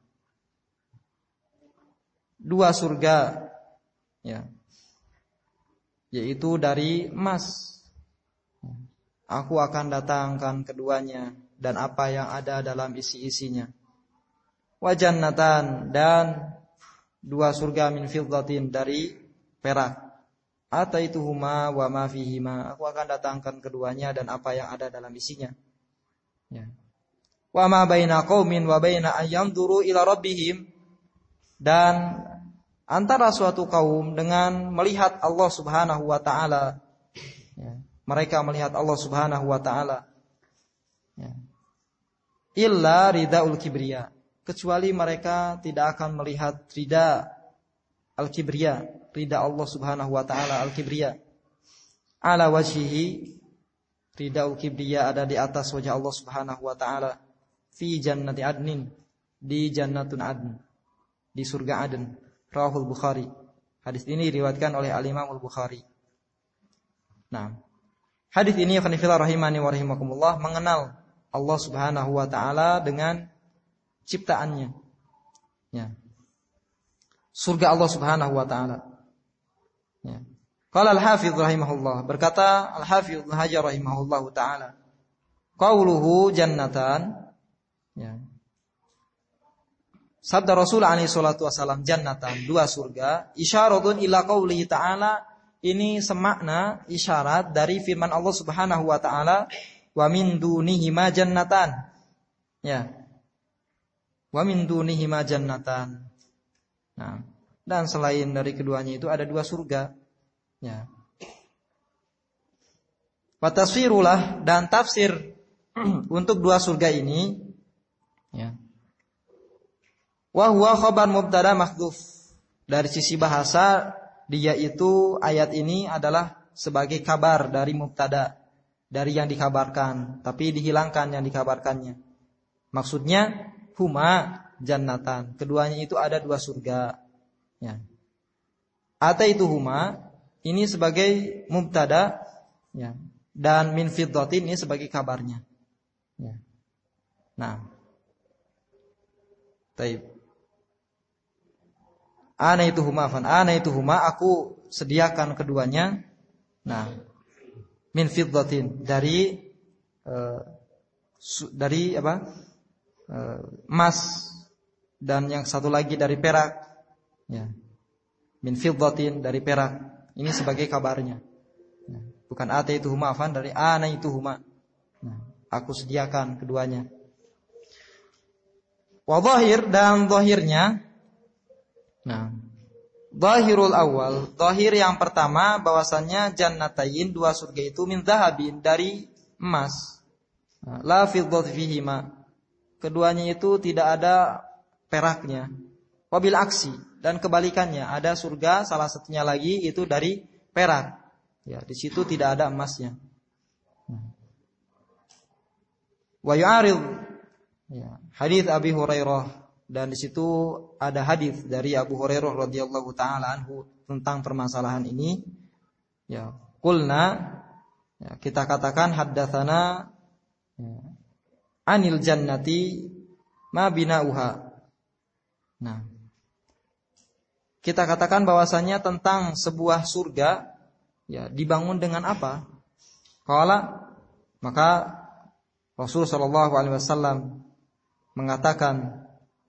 Dua surga ya, yaitu dari emas. Aku akan datangkan keduanya dan apa yang ada dalam isi-isinya. Wa jannatan, dan dua surga min fiddatin, dari perak. Ataituhuma wa ma fihima, aku akan datangkan keduanya dan apa yang ada dalam isinya. Ya. Wa ma baina qaumin wa baina ayyanduru ila rabbihim, dan antara suatu kaum dengan melihat Allah Subhanahu wa taala. Ya, mereka melihat Allah Subhanahu wa taala. Ya. Illa ridaul kibriya, kecuali mereka tidak akan melihat rida al-kibriya, rida Allah Subhanahu wa taala al-kibriya. Ala wajhihi, ridaul kibriya ada di atas wajah Allah Subhanahu wa taala, fi jannati adnin, di jannatun adn, di surga Aden. Rawahul Bukhari. Hadis ini diriwayatkan oleh Al-Imam Al-Bukhari. Nah, hadis ini khonifillah rahimani wa rahimakumullah mengenal Allah Subhanahu wa taala dengan ciptaannya. Ya. Surga Allah Subhanahu wa taala. Ya. Qala Al-Hafidz rahimahullah, berkata Al-Hafidz Ibnu Hajar rahimahullahu taala, qauluhu jannatan, ya. Sabda Rasul alaihi salatu wasallam jannatan, dua surga, isyaratun ila qaulihi ta'ala, ini semakna isyarat dari firman Allah Subhanahu wa taala, wa min dunihima jannatan. Ya. Wa min dunihima jannatan. Nah, dan selain dari keduanya itu ada dua surga. Ya. Wa tasfirulah, dan tafsir untuk dua surga ini, ya. Wa huwa khabar mubtada mahdhuf. Dari sisi bahasa, dia itu ayat ini adalah sebagai kabar dari mubtada, dari yang dikabarkan, tapi dihilangkan yang dikabarkannya. Maksudnya huma jannatan, keduanya itu ada dua surga. Ya. Ataitu huma ini sebagai mubtada, ya, dan min fiddatin ini sebagai kabarnya. Ya. Nah, taib. Ana itu huma, aku sediakan keduanya. Nah, min fiddatin, dari apa? Emas, dan yang satu lagi dari perak. Ya. Min fiddatin, dari perak. Ini sebagai kabarnya. Nah, bukan itu huma, dari ana itu huma. Nah, aku sediakan keduanya. Wa dhahir, dan dhahirnya. Nah, dhahirul awal, dhahir yang pertama bahwasannya jannatain, dua surga itu, min dhahabin, dari emas. Nah, la fiddati fihima, keduanya itu tidak ada peraknya. Wabil aksi, dan kebalikannya, ada surga salah satunya lagi itu dari perak. Ya, di situ tidak ada emasnya. Wa yu'arid, ya, hadits Abi Hurairah, dan di situ ada hadis dari Abu Hurairah radhiyallahu taala anhu tentang permasalahan ini. Ya, qulna, ya, kita katakan haddatsana, ya, anil jannati ma binauha. Nah, kita katakan bahwasanya tentang sebuah surga, ya, dibangun dengan apa? Qala, maka Rasul sallallahu alaihi wasallam mengatakan,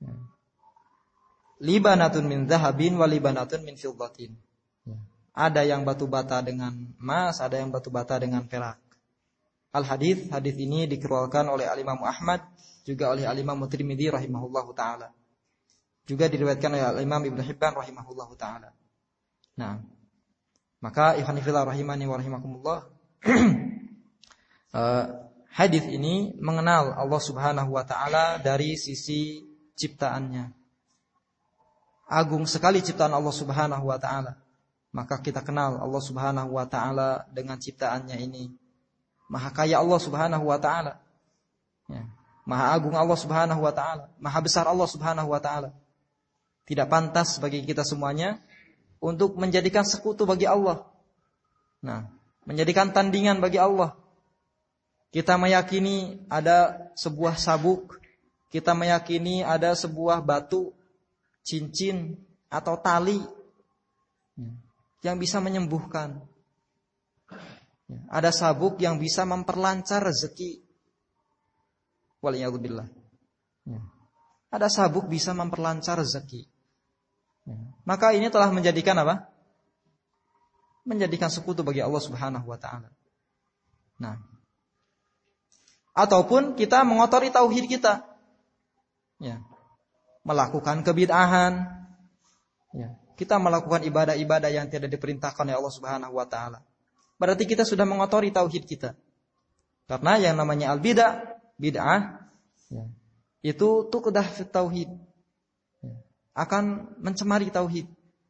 libanatun min dhahabin wa libanatun min fiddatin. Ada yang batu bata dengan emas, ada yang batu bata dengan perak. Hadis ini dikeluarkan oleh Al-Imam Ahmad, juga oleh Al-Imam Tirmidzi rahimahullahu taala. Juga diriwayatkan oleh Al-Imam Ibnu Hibban rahimahullahu taala. Nah, maka ikhwan fillah rahimani wa rahimakumullah, hadis ini mengenal Allah Subhanahu wa taala dari sisi ciptaannya. Agung sekali ciptaan Allah Subhanahu wa taala. Maka kita kenal Allah Subhanahu wa taala dengan ciptaannya ini. Maha kaya Allah Subhanahu wa taala. Ya. Maha agung Allah Subhanahu wa taala, maha besar Allah Subhanahu wa taala. Tidak pantas bagi kita semuanya untuk menjadikan sekutu bagi Allah. Nah, menjadikan tandingan bagi Allah. Kita meyakini ada sebuah sabuk, kita meyakini ada sebuah batu, cincin atau tali yang bisa menyembuhkan. Ada sabuk yang bisa memperlancar rezeki. Waliyadzubillah. Ada sabuk bisa memperlancar rezeki. Maka ini telah menjadikan apa? Menjadikan sekutu bagi Allah Subhanahu wa taala. Nah, ataupun kita mengotori tauhid kita. Ya. Melakukan kebid'ahan, ya. kita melakukan ibadah-ibadah yang tidak diperintahkan oleh Allah Subhanahu wa taala, berarti kita sudah mengotori tauhid kita. Karena yang namanya bid'ah ya, itu tuqdah fit tauhid, ya, akan mencemari tauhid.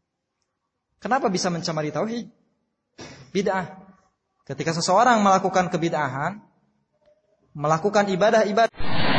Kenapa bisa mencemari tauhid? Bid'ah. Ketika seseorang melakukan kebid'ahan, melakukan ibadah-ibadah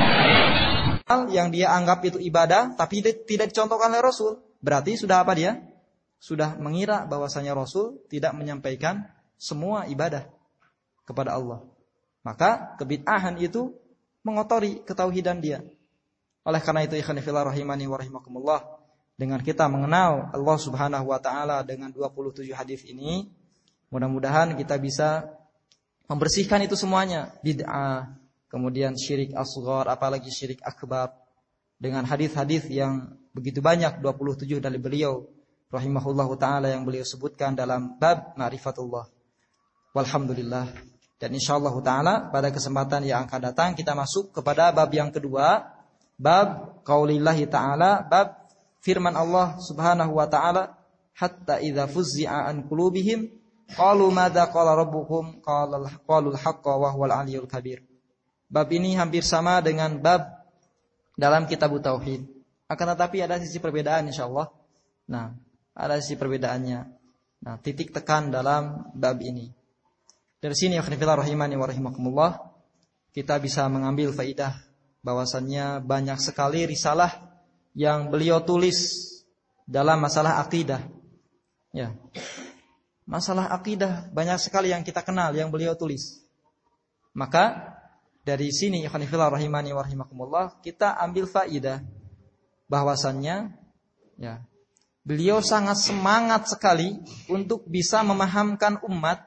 yang dia anggap itu ibadah tapi tidak dicontohkan oleh Rasul, berarti sudah apa dia? Sudah mengira bahwasanya Rasul tidak menyampaikan semua ibadah kepada Allah. Maka kebid'ahan itu mengotori ketauhidan dia. Oleh karena itu ikhwan fillah rahimani wa rahimakumullah, dengan kita mengenal Allah Subhanahu wa taala dengan 27 hadis ini, mudah-mudahan kita bisa membersihkan itu semuanya, bid'ah, kemudian syirik asghar, apalagi syirik akbar, dengan hadis-hadis yang begitu banyak 27 dari beliau rahimahullahu taala yang beliau sebutkan dalam bab ma'rifatullah. Walhamdulillah. Dan insyaallah taala pada kesempatan yang akan datang kita masuk kepada bab yang kedua, bab qaulillahi taala, bab firman Allah Subhanahu wa taala, hatta idza fuzzi'a an qulubihim qalu madza qala rabbukum qalul haqqa wa huwal aliyyul kabir. Bab ini hampir sama dengan bab dalam kitab tauhid. Akan tetapi ada sisi perbedaan insyaallah. Nah, ada sisi perbedaannya. Nah, titik tekan dalam bab ini. Dari sini ya khonifillah rahimani wa rahimakumullah, kita bisa mengambil faidah bahwasannya banyak sekali risalah yang beliau tulis dalam masalah akidah. Ya. Masalah akidah banyak sekali yang kita kenal yang beliau tulis. Maka dari sini ya khonifillah rahimani wa rahimakumullah, kita ambil faidah bahwasannya ya, beliau sangat semangat sekali untuk bisa memahamkan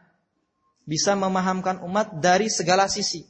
umat dari segala sisi.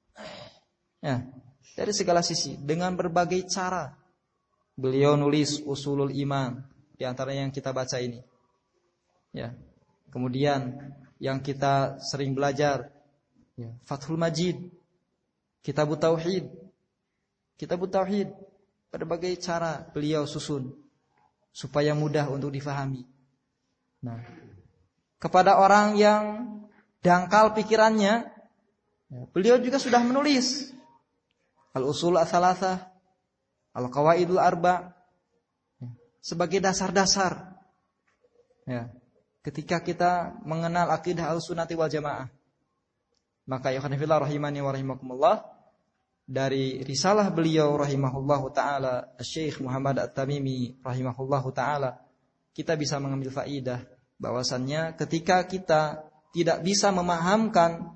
Ya, dari segala sisi dengan berbagai cara. Beliau nulis Usulul Iman, di antara yang kita baca ini. Ya. Kemudian yang kita sering belajar, ya, Fathul Majid, Kitabut Tauhid. Kitabut Tauhid berbagai cara beliau susun supaya mudah untuk difahami. Nah, kepada orang yang dangkal pikirannya, beliau juga sudah menulis Al-Usul Ats-Tsalatsah, Al-Qawaidul Arba, sebagai dasar-dasar. Ya, ketika kita mengenal akidah Ahlussunnah wal Jamaah, maka ya khonifillah rahimani wa rahimakumullah, dari risalah beliau rahimahullahu taala, Syekh Muhammad At-Tamimi rahimahullahu taala, kita bisa mengambil faidah bahwasannya ketika kita tidak bisa memahamkan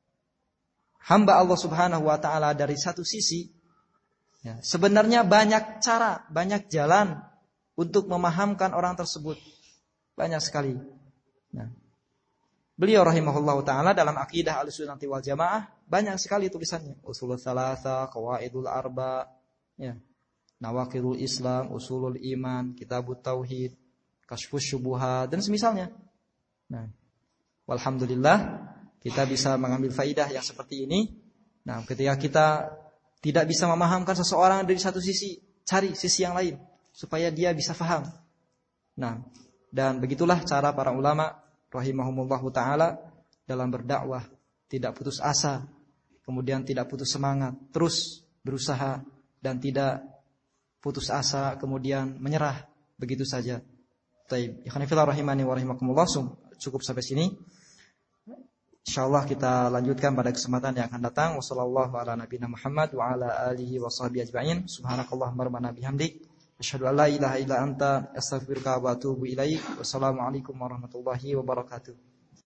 hamba Allah Subhanahu wa taala dari satu sisi, ya, sebenarnya banyak cara, banyak jalan untuk memahamkan orang tersebut. Banyak sekali. Nah, beliau rahimahullahu taala dalam akidah Ahlussunnah wal Jamaah banyak sekali tulisannya. Usulul Tsalatsah, Qawaidul Arba, ya, Nawaqidul Islam, Usulul Iman, Kitabut Tauhid, Kasyfus Syubuhat dan semisalnya. Nah, walhamdulillah kita bisa mengambil faidah yang seperti ini. Nah, ketika kita tidak bisa memahamkan seseorang dari satu sisi, cari sisi yang lain supaya dia bisa faham. Nah, dan begitulah cara para ulama rahimahumullahu taala dalam berdakwah, tidak putus asa, kemudian tidak putus semangat, terus berusaha dan tidak putus asa kemudian menyerah begitu saja. Taib, ikhwan fillah rahimani wa rahimakumullah, cukup sampai sini. Insyaallah kita lanjutkan pada kesempatan yang akan datang. Wassallallahu ala nabiyina Muhammad wa ala alihi wa sahbihi ajma'in. Subhanakallahumma rabbana bihamdik, asyhadu an la ilaha illa anta, astaghfiruka wa atubu ilaik. Wassalamualaikum warahmatullahi wabarakatuh.